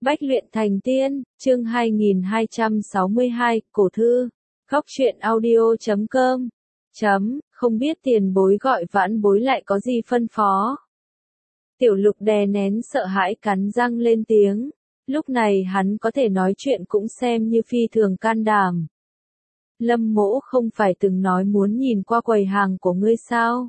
Bách luyện thành tiên, chương 2262, cổ thư. Góc truyện audio.com. Không biết tiền bối gọi vãn bối lại có gì phân phó. Tiểu Lục đè nén sợ hãi cắn răng lên tiếng. Lúc này hắn có thể nói chuyện cũng xem như phi thường can đảm. Lâm Mỗ không phải từng nói muốn nhìn qua quầy hàng của ngươi sao?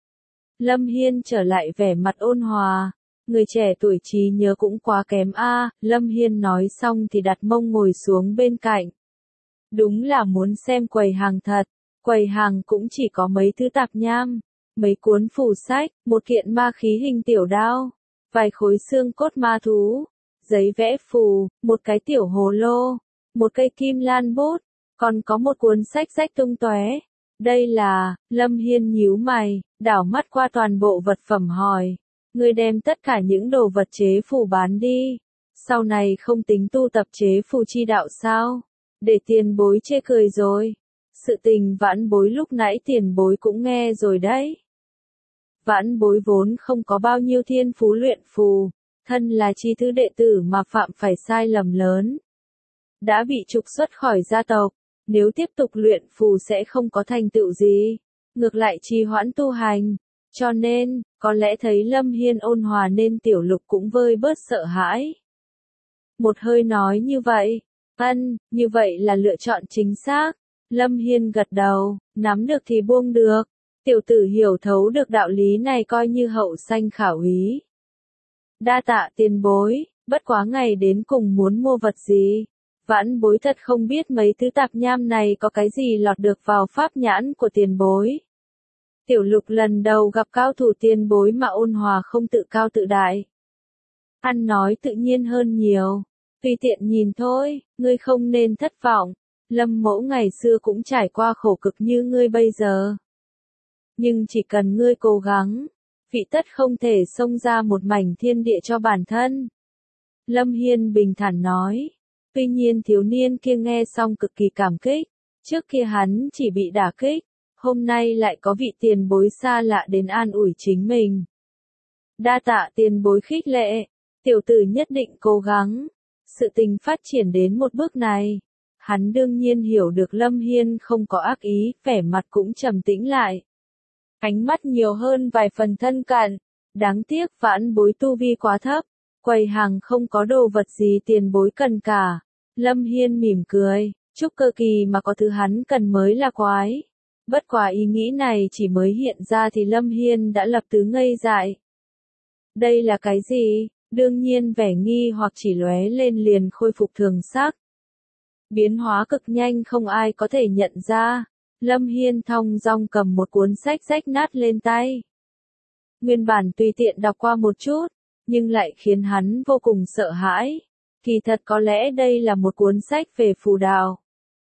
Lâm Hiên trở lại vẻ mặt ôn hòa. Người trẻ tuổi trí nhớ cũng quá kém a. Lâm Hiên nói xong thì đặt mông ngồi xuống bên cạnh. Đúng là muốn xem quầy hàng thật. Quầy hàng cũng chỉ có mấy thứ tạp nham, mấy cuốn phù sách, một kiện ma khí hình tiểu đao, vài khối xương cốt ma thú, giấy vẽ phù, một cái tiểu hồ lô, một cây kim lan bút, còn có một cuốn sách rách tung tóe. Đây là, Lâm Hiên nhíu mày, đảo mắt qua toàn bộ vật phẩm hỏi. Ngươi đem tất cả những đồ vật chế phù bán đi. Sau này không tính tu tập chế phù chi đạo sao? Để tiền bối chê cười rồi. Sự tình vãn bối lúc nãy tiền bối cũng nghe rồi đấy. Vãn bối vốn không có bao nhiêu thiên phú luyện phù. Thân là chi thứ đệ tử mà phạm phải sai lầm lớn. Đã bị trục xuất khỏi gia tộc. Nếu tiếp tục luyện phù sẽ không có thành tựu gì. Ngược lại trì hoãn tu hành. Cho nên, có lẽ thấy Lâm Hiên ôn hòa nên Tiểu Lục cũng vơi bớt sợ hãi. Một hơi nói như vậy, như vậy là lựa chọn chính xác. Lâm Hiên gật đầu, nắm được thì buông được. Tiểu tử hiểu thấu được đạo lý này coi như hậu sanh khảo ý. Đa tạ tiền bối, bất quá ngày đến cùng muốn mua vật gì. Vãn bối thật không biết mấy thứ tạp nham này có cái gì lọt được vào pháp nhãn của tiền bối. Tiểu Lục lần đầu gặp cao thủ tiền bối mà ôn hòa không tự cao tự đại. Ăn nói tự nhiên hơn nhiều. Tùy tiện nhìn thôi, ngươi không nên thất vọng. Lâm Mỗ ngày xưa cũng trải qua khổ cực như ngươi bây giờ. Nhưng chỉ cần ngươi cố gắng, vị tất không thể xông ra một mảnh thiên địa cho bản thân. Lâm Hiên bình thản nói. Tuy nhiên thiếu niên kia nghe xong cực kỳ cảm kích. Trước kia hắn chỉ bị đả kích. Hôm nay lại có vị tiền bối xa lạ đến an ủi chính mình. Đa tạ tiền bối khích lệ, tiểu tử nhất định cố gắng. Sự tình phát triển đến một bước này. Hắn đương nhiên hiểu được Lâm Hiên không có ác ý, vẻ mặt cũng trầm tĩnh lại. Ánh mắt nhiều hơn vài phần thân cận. Đáng tiếc vãn bối tu vi quá thấp. Quầy hàng không có đồ vật gì tiền bối cần cả. Lâm Hiên mỉm cười, chúc cơ kỳ mà có thứ hắn cần mới là quái. Bất quá ý nghĩ này chỉ mới hiện ra thì Lâm Hiên đã lập tức ngây dại. Đây là cái gì? Đương nhiên vẻ nghi hoặc chỉ lóe lên liền khôi phục thường sắc. Biến hóa cực nhanh không ai có thể nhận ra. Lâm Hiên thong dong cầm một cuốn sách rách nát lên tay. Nguyên bản tùy tiện đọc qua một chút, nhưng lại khiến hắn vô cùng sợ hãi. Kỳ thật có lẽ đây là một cuốn sách về phù đạo.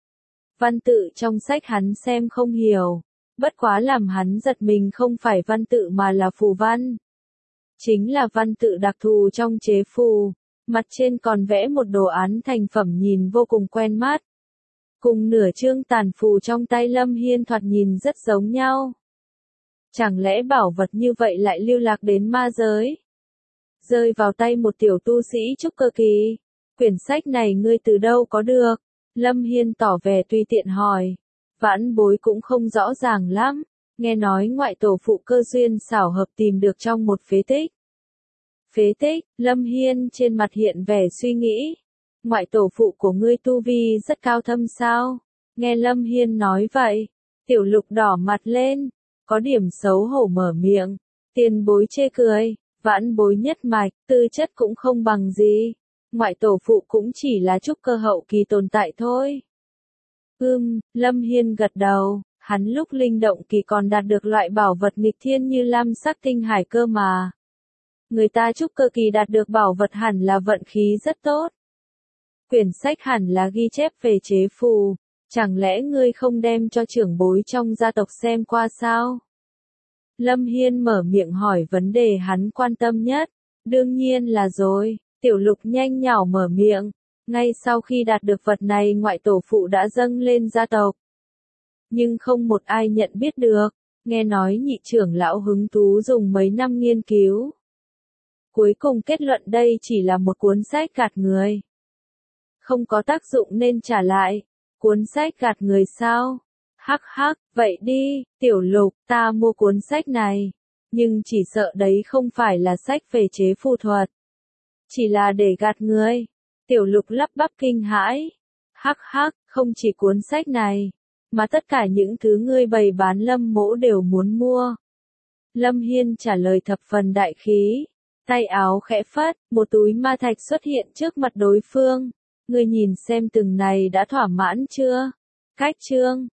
Văn tự trong sách hắn xem không hiểu, bất quá làm hắn giật mình không phải văn tự mà là phù văn. Chính là văn tự đặc thù trong chế phù, mặt trên còn vẽ một đồ án thành phẩm nhìn vô cùng quen mắt. Cùng nửa chương tàn phù trong tay Lâm Hiên thoạt nhìn rất giống nhau. Chẳng lẽ bảo vật như vậy lại lưu lạc đến ma giới? Rơi vào tay một tiểu tu sĩ trúc cơ kỳ. Quyển sách này ngươi từ đâu có được? Lâm Hiên tỏ vẻ tùy tiện hỏi. Vãn bối cũng không rõ ràng lắm. Nghe nói ngoại tổ phụ cơ duyên xảo hợp tìm được trong một phế tích. Phế tích, Lâm Hiên trên mặt hiện vẻ suy nghĩ. Ngoại tổ phụ của ngươi tu vi rất cao thâm sao? Nghe Lâm Hiên nói vậy. Tiểu Lục đỏ mặt lên. Có điểm xấu hổ mở miệng. Tiền bối chê cười. Vãn bối nhất mạch, tư chất cũng không bằng gì. Ngoại tổ phụ cũng chỉ là trúc cơ hậu kỳ tồn tại thôi. Lâm Hiên gật đầu, hắn lúc linh động kỳ còn đạt được loại bảo vật nghịch thiên như lam sắc tinh hải cơ mà. Người ta trúc cơ kỳ đạt được bảo vật hẳn là vận khí rất tốt. Quyển sách hẳn là ghi chép về chế phù, chẳng lẽ ngươi không đem cho trưởng bối trong gia tộc xem qua sao? Lâm Hiên mở miệng hỏi vấn đề hắn quan tâm nhất. Đương nhiên là rồi. Tiểu Lục nhanh nhảu mở miệng. Ngay sau khi đạt được vật này ngoại tổ phụ đã dâng lên gia tộc. Nhưng không một ai nhận biết được. Nghe nói nhị trưởng lão hứng thú dùng mấy năm nghiên cứu. cuối cùng kết luận đây chỉ là một cuốn sách gạt người. Không có tác dụng nên trả lại. Cuốn sách gạt người sao? Hắc hắc, vậy đi, Tiểu Lục, ta mua cuốn sách này. Nhưng chỉ sợ đấy không phải là sách về chế phù thuật. Chỉ là để gạt người. Tiểu Lục lắp bắp kinh hãi. Hắc hắc, không chỉ cuốn sách này, mà tất cả những thứ ngươi bày bán Lâm Mỗ đều muốn mua. Lâm Hiên trả lời thập phần đại khí. Tay áo khẽ phất, một túi ma thạch xuất hiện trước mặt đối phương. Ngươi nhìn xem từng này đã thỏa mãn chưa? Cách chương